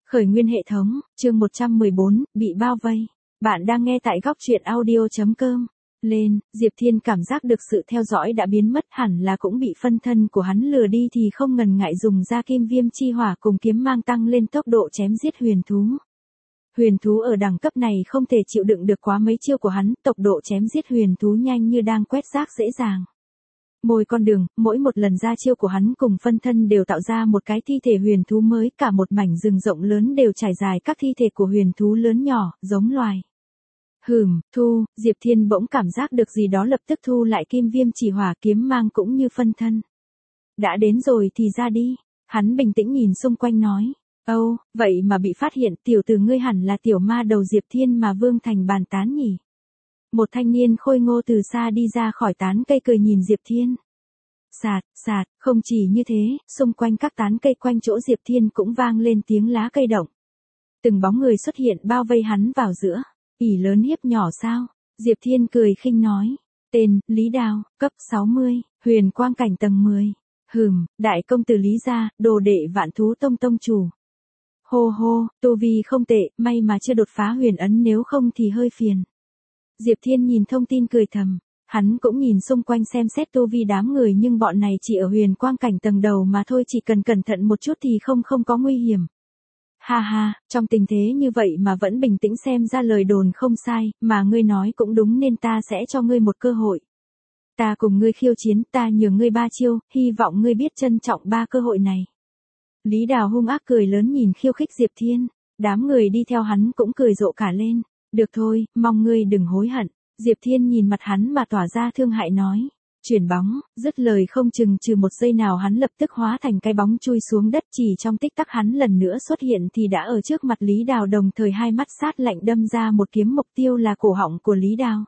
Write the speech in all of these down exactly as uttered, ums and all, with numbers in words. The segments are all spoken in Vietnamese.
Khởi nguyên hệ thống, chương một trăm mười bốn, bị bao vây. Bạn đang nghe tại góc truyện audio chấm com. Lên, Diệp Thiên cảm giác được sự theo dõi đã biến mất, hẳn là cũng bị phân thân của hắn lừa đi thì không ngần ngại dùng ra kim viêm chi hỏa cùng kiếm mang tăng lên tốc độ chém giết huyền thú. Huyền thú ở đẳng cấp này không thể chịu đựng được quá mấy chiêu của hắn, tốc độ chém giết huyền thú nhanh như đang quét rác dễ dàng. Mỗi con đường, mỗi một lần ra chiêu của hắn cùng phân thân đều tạo ra một cái thi thể huyền thú mới, cả một mảnh rừng rộng lớn đều trải dài các thi thể của huyền thú lớn nhỏ, giống loài. Hừm, thu, Diệp Thiên bỗng cảm giác được gì đó, lập tức thu lại kim viêm chỉ hỏa, kiếm mang cũng như phân thân. Đã đến rồi thì ra đi, hắn bình tĩnh nhìn xung quanh nói. Âu, vậy mà bị phát hiện, tiểu tử ngươi hẳn là tiểu ma đầu Diệp Thiên mà Vương Thành bàn tán nhỉ. Một thanh niên khôi ngô từ xa đi ra khỏi tán cây cười nhìn Diệp Thiên. Sạt, sạt, không chỉ như thế, xung quanh các tán cây quanh chỗ Diệp Thiên cũng vang lên tiếng lá cây động. Từng bóng người xuất hiện bao vây hắn vào giữa. Ỷ lớn hiếp nhỏ sao? Diệp Thiên cười khinh nói. Tên, Lý Đào, cấp sáu mươi, huyền quang cảnh tầng mười. Hừm, đại công tử Lý gia, đồ đệ Vạn Thú Tông tông chủ. Hô hô, tu vi không tệ, may mà chưa đột phá huyền ấn, nếu không thì hơi phiền. Diệp Thiên nhìn thông tin cười thầm, hắn cũng nhìn xung quanh xem xét tu vi đám người, nhưng bọn này chỉ ở huyền quang cảnh tầng đầu mà thôi, chỉ cần cẩn thận một chút thì không không có nguy hiểm. Ha ha, trong tình thế như vậy mà vẫn bình tĩnh, xem ra lời đồn không sai, mà ngươi nói cũng đúng, nên ta sẽ cho ngươi một cơ hội. Ta cùng ngươi khiêu chiến, ta nhường ngươi ba chiêu, hy vọng ngươi biết trân trọng ba cơ hội này. Lý Đào hung ác cười lớn nhìn khiêu khích Diệp Thiên, đám người đi theo hắn cũng cười rộ cả lên. Được thôi, mong ngươi đừng hối hận. Diệp Thiên nhìn mặt hắn mà tỏa ra thương hại nói. Chuyển bóng, dứt lời không chừng trừ một giây nào hắn lập tức hóa thành cái bóng chui xuống đất, chỉ trong tích tắc hắn lần nữa xuất hiện thì đã ở trước mặt Lý Đào, đồng thời hai mắt sát lạnh đâm ra một kiếm, mục tiêu là cổ họng của Lý Đào.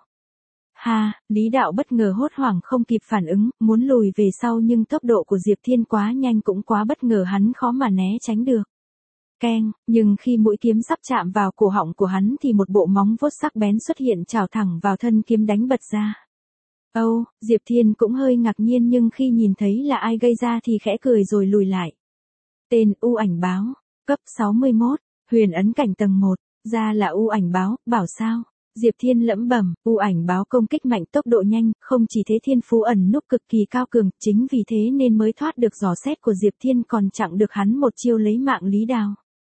Ha, Lý Đạo bất ngờ hốt hoảng không kịp phản ứng, muốn lùi về sau nhưng tốc độ của Diệp Thiên quá nhanh cũng quá bất ngờ, hắn khó mà né tránh được. Keng, nhưng khi mũi kiếm sắp chạm vào cổ họng của hắn thì một bộ móng vuốt sắc bén xuất hiện, chào thẳng vào thân kiếm đánh bật ra. Âu, Diệp Thiên cũng hơi ngạc nhiên, nhưng khi nhìn thấy là ai gây ra thì khẽ cười rồi lùi lại. Tên U Ảnh Báo, cấp sáu mươi mốt, huyền ấn cảnh tầng một, ra là U Ảnh Báo, bảo sao? Diệp Thiên lẩm bẩm, U Ảnh Báo công kích mạnh, tốc độ nhanh, không chỉ thế thiên phú ẩn núp cực kỳ cao cường, chính vì thế nên mới thoát được dò xét của Diệp Thiên, còn chặn được hắn một chiêu lấy mạng Lý Đào.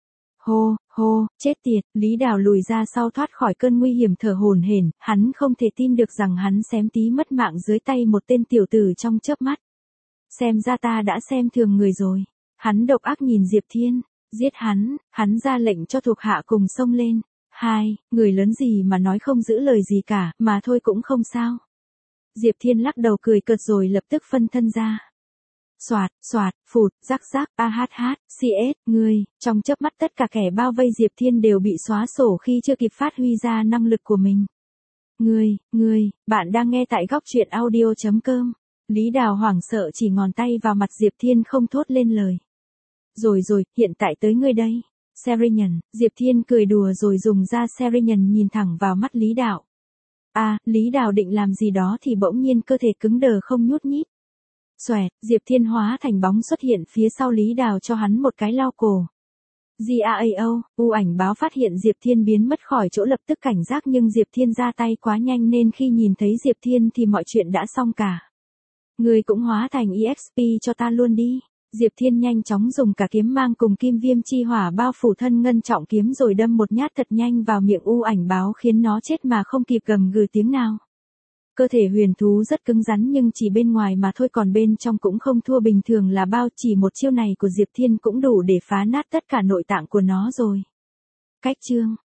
Hô, hô, chết tiệt, Lý Đào lùi ra sau thoát khỏi cơn nguy hiểm, thở hổn hển, hắn không thể tin được rằng hắn xém tí mất mạng dưới tay một tên tiểu tử trong chớp mắt. Xem ra ta đã xem thường người rồi. Hắn độc ác nhìn Diệp Thiên, giết hắn, hắn ra lệnh cho thuộc hạ cùng xông lên. Hai, người lớn gì mà nói không giữ lời gì cả, mà thôi cũng không sao. Diệp Thiên lắc đầu cười cợt rồi lập tức phân thân ra. Soạt, soạt, phụt, rắc rắc, a hát hát, xê ét, ngươi, trong chớp mắt tất cả kẻ bao vây Diệp Thiên đều bị xóa sổ khi chưa kịp phát huy ra năng lực của mình. Ngươi, ngươi, bạn đang nghe tại góc truyện audio chấm com. Lý Đào hoảng sợ chỉ ngón tay vào mặt Diệp Thiên không thốt lên lời. Rồi rồi, hiện tại tới ngươi đây. Serian, Diệp Thiên cười đùa rồi dùng ra Serian nhìn thẳng vào mắt Lý Đạo. À, Lý Đào định làm gì đó thì bỗng nhiên cơ thể cứng đờ không nhúc nhích. Xoẹt, Diệp Thiên hóa thành bóng xuất hiện phía sau Lý Đào cho hắn một cái lao cổ. Gao, U Ảnh Báo phát hiện Diệp Thiên biến mất khỏi chỗ lập tức cảnh giác, nhưng Diệp Thiên ra tay quá nhanh nên khi nhìn thấy Diệp Thiên thì mọi chuyện đã xong cả. Người cũng hóa thành e ích pê cho ta luôn đi. Diệp Thiên nhanh chóng dùng cả kiếm mang cùng kim viêm chi hỏa bao phủ thân ngân trọng kiếm rồi đâm một nhát thật nhanh vào miệng U Ảnh Báo, khiến nó chết mà không kịp gầm gừ tiếng nào. Cơ thể huyền thú rất cứng rắn nhưng chỉ bên ngoài mà thôi, còn bên trong cũng không thua bình thường là bao, chỉ một chiêu này của Diệp Thiên cũng đủ để phá nát tất cả nội tạng của nó rồi. Cách chương